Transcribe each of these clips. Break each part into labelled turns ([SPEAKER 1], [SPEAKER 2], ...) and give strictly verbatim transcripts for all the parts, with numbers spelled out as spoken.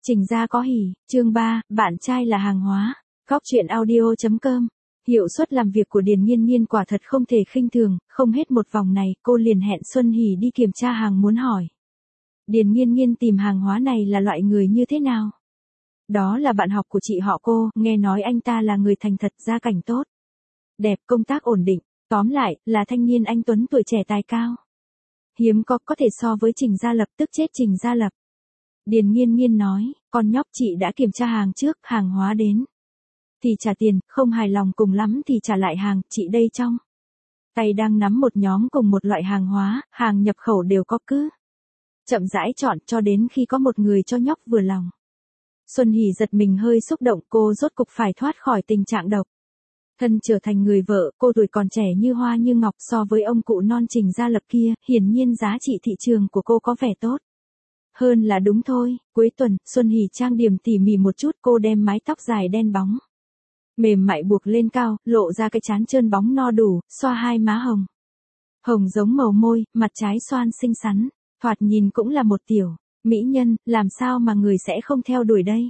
[SPEAKER 1] Trình gia có hỉ, chương ba, bạn trai là hàng hóa. Góc truyện audio chấm com. Hiệu suất làm việc của Điền Nghiên Nghiên quả thật không thể khinh thường, không hết một vòng này, cô liền hẹn Xuân Hỉ đi kiểm tra hàng muốn hỏi. Điền Nghiên Nghiên tìm hàng hóa này là loại người như thế nào? Đó là bạn học của chị họ cô, nghe nói anh ta là người thành thật, gia cảnh tốt, đẹp, công tác ổn định, tóm lại, là thanh niên anh tuấn tuổi trẻ tài cao. Hiếm có có thể so với Trình Gia Lập, tức chết Trình Gia Lập. Điền Nghiên Nghiên nói, con nhóc chị đã kiểm tra hàng trước, hàng hóa đến thì trả tiền, không hài lòng cùng lắm thì trả lại hàng, chị đây trong tay đang nắm một nhóm cùng một loại hàng hóa, hàng nhập khẩu đều có, cứ chậm rãi chọn cho đến khi có một người cho nhóc vừa lòng. Xuân Hỉ giật mình hơi xúc động, cô rốt cục phải thoát khỏi tình trạng độc thân trở thành người vợ, cô tuổi còn trẻ như hoa như ngọc, so với ông cụ non Trình Gia Lập kia, hiển nhiên giá trị thị trường của cô có vẻ tốt hơn là đúng thôi. Cuối tuần, Xuân Hỉ trang điểm tỉ mỉ một chút, cô đem mái tóc dài đen bóng mềm mại buộc lên cao, lộ ra cái trán trơn bóng no đủ, xoa hai má hồng hồng giống màu môi, mặt trái xoan xinh xắn, thoạt nhìn cũng là một tiểu mỹ nhân, làm sao mà người sẽ không theo đuổi đây.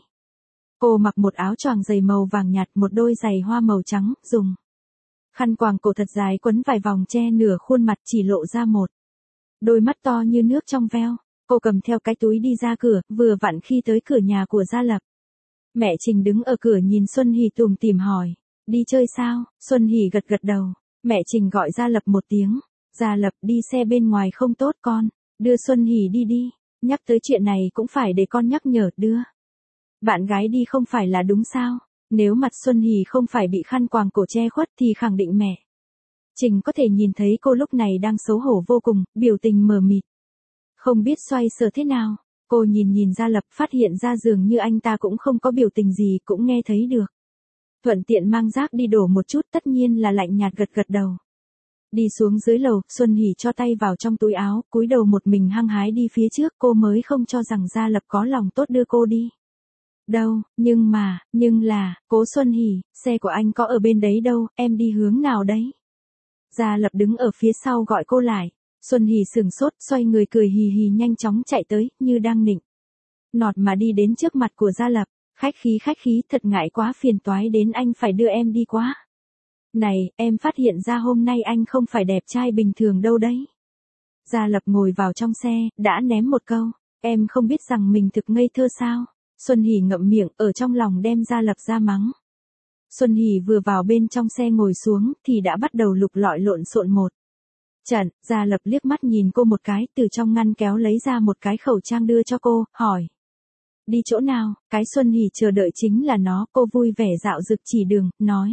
[SPEAKER 1] Cô mặc một áo choàng dày màu vàng nhạt, một đôi giày hoa màu trắng, dùng khăn quàng cổ thật dài quấn vài vòng che nửa khuôn mặt, chỉ lộ ra một đôi mắt to như nước trong veo. Cô cầm theo cái túi đi ra cửa, vừa vặn khi tới cửa nhà của Gia Lập. Mẹ Trình đứng ở cửa nhìn Xuân Hỉ tủm tỉm hỏi, đi chơi sao? Xuân Hỉ gật gật đầu. Mẹ Trình gọi Gia Lập một tiếng. Gia Lập, đi xe bên ngoài không tốt con, đưa Xuân Hỉ đi đi. Nhắc tới chuyện này cũng phải để con nhắc nhở, đưa bạn gái đi không phải là đúng sao? Nếu mặt Xuân Hỉ không phải bị khăn quàng cổ che khuất thì khẳng định mẹ Trình có thể nhìn thấy cô lúc này đang xấu hổ vô cùng, biểu tình mờ mịt, không biết xoay sở thế nào. Cô nhìn nhìn Gia Lập, phát hiện ra dường như anh ta cũng không có biểu tình gì, cũng nghe thấy được. Thuận tiện mang rác đi đổ một chút, tất nhiên là lạnh nhạt gật gật đầu. Đi xuống dưới lầu, Xuân Hỉ cho tay vào trong túi áo, cúi đầu một mình hăng hái đi phía trước, cô mới không cho rằng Gia Lập có lòng tốt đưa cô đi đâu, nhưng mà, nhưng là, Cố Xuân Hỉ, xe của anh có ở bên đấy đâu, em đi hướng nào đấy? Gia Lập đứng ở phía sau gọi cô lại. Xuân Hỉ sừng sốt, xoay người cười hì hì nhanh chóng chạy tới, như đang nịnh nọt mà đi đến trước mặt của Gia Lập. Khách khí khách khí, thật ngại quá, phiền toái đến anh phải đưa em đi quá. Này, em phát hiện ra hôm nay anh không phải đẹp trai bình thường đâu đấy. Gia Lập ngồi vào trong xe, đã ném một câu, em không biết rằng mình thực ngây thơ sao? Xuân Hỉ ngậm miệng, ở trong lòng đem Gia Lập ra mắng. Xuân Hỉ vừa vào bên trong xe ngồi xuống, thì đã bắt đầu lục lọi lộn xộn một trận. Gia Lập liếc mắt nhìn cô một cái, từ trong ngăn kéo lấy ra một cái khẩu trang đưa cho cô, hỏi, đi chỗ nào? Cái Xuân Hỉ chờ đợi chính là nó. Cô vui vẻ dạo dực chỉ đường, nói,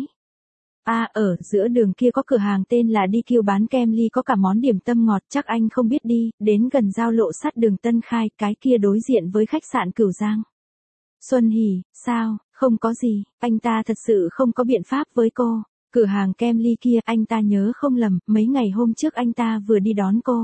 [SPEAKER 1] a à, ở giữa đường kia có cửa hàng tên là đi kiêu bán kem ly, có cả món điểm tâm ngọt, chắc anh không biết đi. Đến gần giao lộ sắt đường Tân Khai, cái kia đối diện với khách sạn Cửu Giang. Xuân Hỉ, sao, không có gì. Anh ta thật sự không có biện pháp với cô. Cửa hàng kem ly kia, anh ta nhớ không lầm, mấy ngày hôm trước anh ta vừa đi đón cô.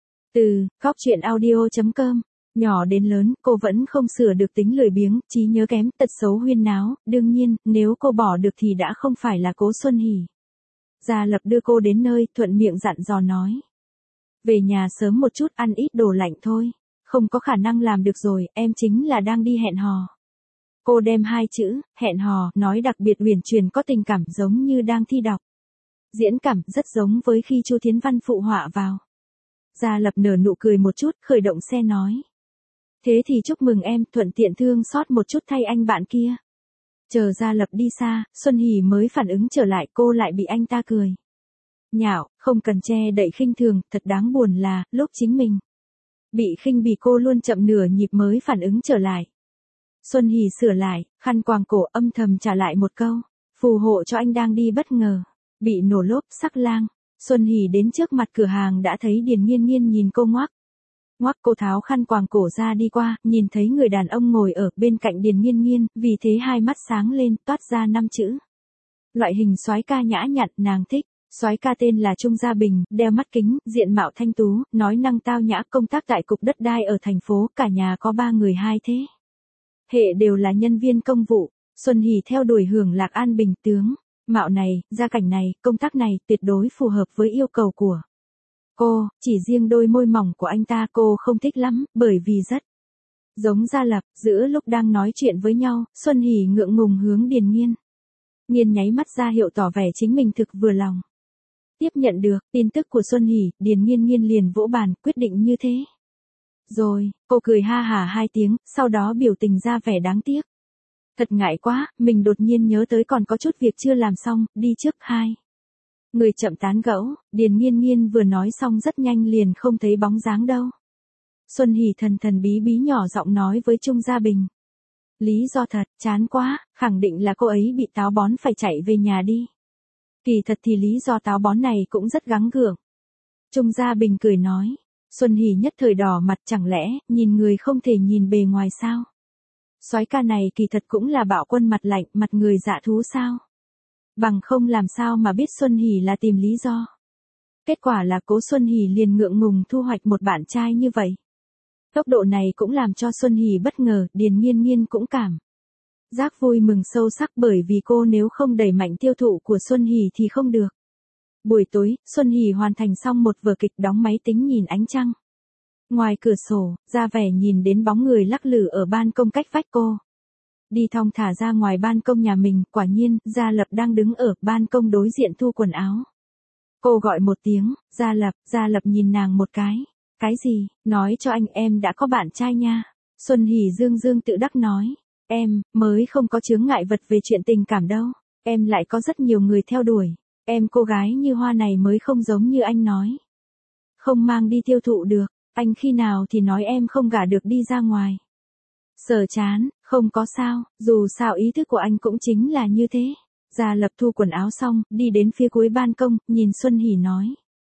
[SPEAKER 1] Từ góc truyện audio chấm com. Nhỏ đến lớn, cô vẫn không sửa được tính lười biếng, trí nhớ kém, tật xấu huyên náo. Đương nhiên, nếu cô bỏ được thì đã không phải là Cố Xuân Hỉ. Gia Lập đưa cô đến nơi, thuận miệng dặn dò nói, về nhà sớm một chút, ăn ít đồ lạnh thôi. Không có khả năng làm được rồi, em chính là đang đi hẹn hò. Cô đem hai chữ, hẹn hò, nói đặc biệt uyển chuyển, có tình cảm, giống như đang thi đọc diễn cảm, rất giống với khi Chu Thiến Văn phụ họa vào. Gia Lập nở nụ cười một chút, khởi động xe nói, thế thì chúc mừng em, thuận tiện thương xót một chút thay anh bạn kia. Chờ Gia Lập đi xa, Xuân Hỉ mới phản ứng trở lại, cô lại bị anh ta cười nhạo, không cần che đậy khinh thường. Thật đáng buồn là, lúc chính mình bị khinh bỉ, cô luôn chậm nửa nhịp mới phản ứng trở lại. Xuân Hỉ sửa lại, khăn quàng cổ, âm thầm trả lại một câu, phù hộ cho anh đang đi bất ngờ bị nổ lốp. Sắc lang. Xuân Hỉ đến trước mặt cửa hàng đã thấy Điền Nghiên Nghiên nhìn cô ngoắc ngoắc. Cô tháo khăn quàng cổ ra đi qua, nhìn thấy người đàn ông ngồi ở bên cạnh Điền Nghiên Nghiên, vì thế hai mắt sáng lên, toát ra năm chữ, loại hình soái ca nhã nhặn, nàng thích. Soái ca tên là Trung Gia Bình, đeo mắt kính, diện mạo thanh tú, nói năng tao nhã, công tác tại cục đất đai ở thành phố, cả nhà có ba người hai thế hệ đều là nhân viên công vụ. Xuân Hỉ theo đuổi hưởng lạc an bình tướng mạo này, gia cảnh này, công tác này, tuyệt đối phù hợp với yêu cầu của cô. Chỉ riêng đôi môi mỏng của anh ta cô không thích lắm, bởi vì rất Giống Gia Lập, giữa lúc đang nói chuyện với nhau, Xuân Hỷ ngượng ngùng hướng Điền Nghiên. Nghiên nháy mắt ra hiệu tỏ vẻ chính mình thực vừa lòng. Tiếp nhận được tin tức của Xuân Hỷ, Điền Nghiên Nghiên liền vỗ bàn, quyết định như thế. Rồi, cô cười ha hả hai tiếng, sau đó biểu tình ra vẻ đáng tiếc. Thật ngại quá, mình đột nhiên nhớ tới còn có chút việc chưa làm xong, đi trước hai. Người chậm tán gẫu, Điền Nghiên Nghiên vừa nói xong rất nhanh liền không thấy bóng dáng đâu. Xuân Hỷ thần thần bí bí nhỏ giọng nói với Trung Gia Bình. Lý do thật, chán quá, khẳng định là cô ấy bị táo bón phải chạy về nhà đi. Kỳ thật thì lý do táo bón này cũng rất gắng gượng. Trung Gia Bình cười nói. Xuân Hỷ nhất thời đỏ mặt, chẳng lẽ, nhìn người không thể nhìn bề ngoài sao? Soái ca này kỳ thật cũng là bạo quân mặt lạnh, mặt người dạ thú sao? Bằng không làm sao mà biết Xuân Hỷ là tìm lý do. Kết quả là Cố Xuân Hỷ liền ngượng ngùng thu hoạch một bạn trai như vậy. Tốc độ này cũng làm cho Xuân Hỷ bất ngờ, Điền Nghiên Nghiên cũng cảm giác vui mừng sâu sắc, bởi vì cô nếu không đẩy mạnh tiêu thụ của Xuân Hỷ thì không được. Buổi tối, Xuân Hỷ hoàn thành xong một vở kịch, đóng máy tính nhìn ánh trăng. Ngoài cửa sổ, ra vẻ nhìn đến bóng người lắc lử ở ban công cách vách cô. Đi thong thả ra ngoài ban công nhà mình, quả nhiên, Gia Lập đang đứng ở ban công đối diện thu quần áo. Cô gọi một tiếng, Gia Lập, Gia Lập nhìn nàng một cái. Cái gì, nói cho anh em đã có bạn trai nha. Xuân Hỷ dương dương tự đắc nói. Em, mới không có chướng ngại vật về chuyện tình cảm đâu. Em lại có rất nhiều người theo đuổi. Em cô gái như hoa này mới không giống như anh nói. Không mang đi tiêu thụ được, anh khi nào thì nói em không gả được đi ra ngoài. Sở Chán, không có sao, dù sao ý thức của anh cũng chính là như thế. Gia Lập thu quần áo xong, đi đến phía cuối ban công, nhìn Xuân Hỷ nói.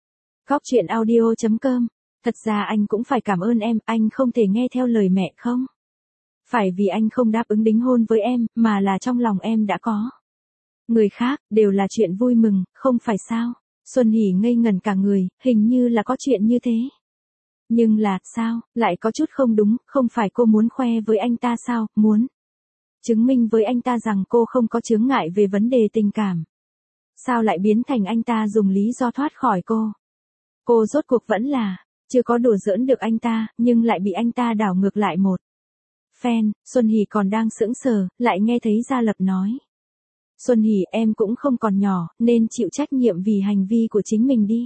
[SPEAKER 1] Góc truyện audio chấm com. Thật ra anh cũng phải cảm ơn em, anh không thể nghe theo lời mẹ không? Phải vì anh không đáp ứng đính hôn với em, mà là trong lòng em đã có người khác, đều là chuyện vui mừng, không phải sao? Xuân Hỷ ngây ngẩn cả người, hình như là có chuyện như thế. Nhưng là, sao, lại có chút không đúng, không phải cô muốn khoe với anh ta sao, muốn chứng minh với anh ta rằng cô không có chướng ngại về vấn đề tình cảm. Sao lại biến thành anh ta dùng lý do thoát khỏi cô? Cô rốt cuộc vẫn là, chưa có đùa giỡn được anh ta, nhưng lại bị anh ta đảo ngược lại một phen. Xuân Hỷ còn đang sững sờ, lại nghe thấy Gia Lập nói. Xuân Hỷ, em cũng không còn nhỏ, nên chịu trách nhiệm vì hành vi của chính mình đi.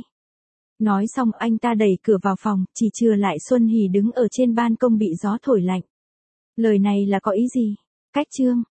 [SPEAKER 1] Nói xong anh ta đẩy cửa vào phòng, chỉ chừa lại Xuân Hỷ đứng ở trên ban công bị gió thổi lạnh. Lời này là có ý gì? Cách chương